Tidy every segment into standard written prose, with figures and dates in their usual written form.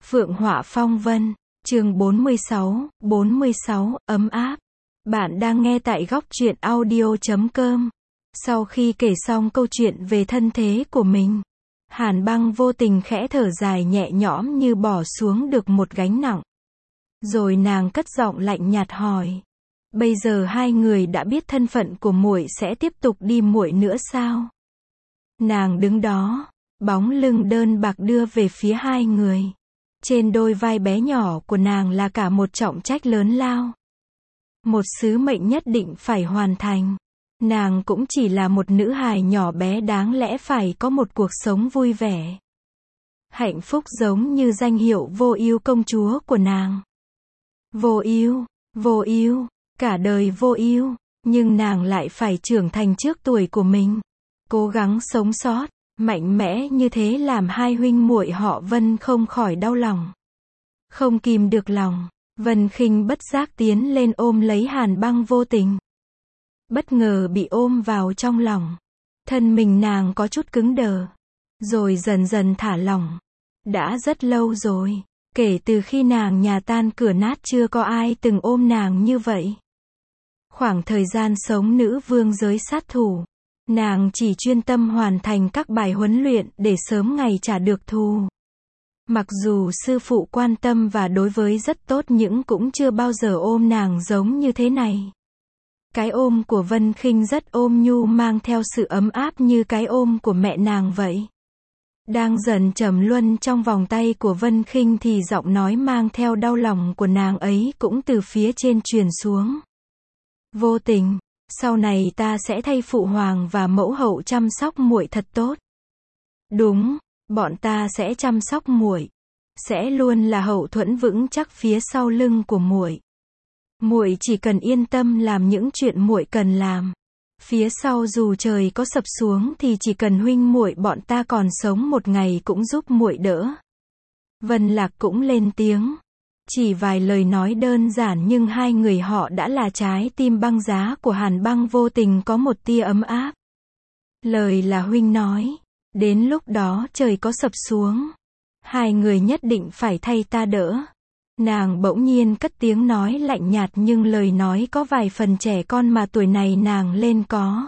Phượng Họa Phong Vân, chương 46, ấm áp. Bạn đang nghe tại góc truyện audio.com. Sau khi kể xong câu chuyện về thân thế của mình, Hàn Băng vô tình khẽ thở dài nhẹ nhõm như bỏ xuống được một gánh nặng. Rồi nàng cất giọng lạnh nhạt hỏi. Bây giờ hai người đã biết thân phận của muội sẽ tiếp tục đi muội nữa sao? Nàng đứng đó, bóng lưng đơn bạc đưa về phía hai người. Trên đôi vai bé nhỏ của nàng là cả một trọng trách lớn lao. Một sứ mệnh nhất định phải hoàn thành. Nàng cũng chỉ là một nữ hài nhỏ bé đáng lẽ phải có một cuộc sống vui vẻ. Hạnh phúc giống như danh hiệu vô ưu công chúa của nàng. Vô ưu, cả đời vô ưu, nhưng nàng lại phải trưởng thành trước tuổi của mình. Cố gắng sống sót, mạnh mẽ như thế làm hai huynh muội họ Vân không khỏi đau lòng. Không kìm được lòng, Vân Khinh bất giác tiến lên ôm lấy Hàn Băng vô tình. Bất ngờ bị ôm vào trong lòng. Thân mình nàng có chút cứng đờ. Rồi dần dần thả lỏng. Đã rất lâu rồi, kể từ khi nàng nhà tan cửa nát chưa có ai từng ôm nàng như vậy. Khoảng thời gian sống nữ vương giới sát thủ, nàng chỉ chuyên tâm hoàn thành các bài huấn luyện để sớm ngày trả được thù. Mặc dù sư phụ quan tâm và đối với rất tốt nhưng cũng chưa bao giờ ôm nàng giống như thế này. Cái ôm của Vân Khinh rất ôm nhu mang theo sự ấm áp như cái ôm của mẹ nàng vậy. Đang dần trầm luân trong vòng tay của Vân Khinh thì giọng nói mang theo đau lòng của nàng ấy cũng từ phía trên truyền xuống. Vô tình, sau này ta sẽ thay phụ hoàng và mẫu hậu chăm sóc muội thật tốt. Đúng, bọn ta sẽ chăm sóc muội, sẽ luôn là hậu thuẫn vững chắc phía sau lưng của muội. Muội chỉ cần yên tâm làm những chuyện muội cần làm. Phía sau dù trời có sập xuống thì chỉ cần huynh muội bọn ta còn sống một ngày cũng giúp muội đỡ. Vân Lạc cũng lên tiếng. Chỉ vài lời nói đơn giản nhưng hai người họ đã là trái tim băng giá của Hàn Băng vô tình có một tia ấm áp. Lời là huynh nói. Đến lúc đó trời có sập xuống, hai người nhất định phải thay ta đỡ. Nàng bỗng nhiên cất tiếng nói lạnh nhạt nhưng lời nói có vài phần trẻ con mà tuổi này nàng lên có.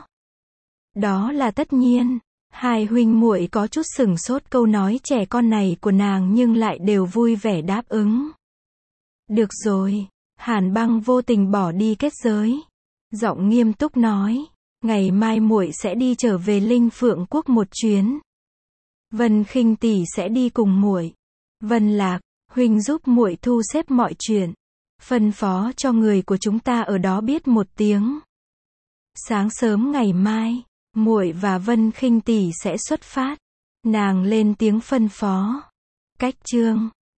Đó là tất nhiên. Hai huynh muội có chút sửng sốt câu nói trẻ con này của nàng nhưng lại đều vui vẻ đáp ứng. Được rồi, Hàn Băng vô tình bỏ đi kết giới. Giọng nghiêm túc nói, ngày mai muội sẽ đi trở về Linh Phượng quốc một chuyến. Vân Khinh tỷ sẽ đi cùng muội. Vân Lạc, huynh giúp muội thu xếp mọi chuyện, phân phó cho người của chúng ta ở đó biết một tiếng. Sáng sớm ngày mai, muội và Vân Khinh tỷ sẽ xuất phát. Nàng lên tiếng phân phó. Cách chương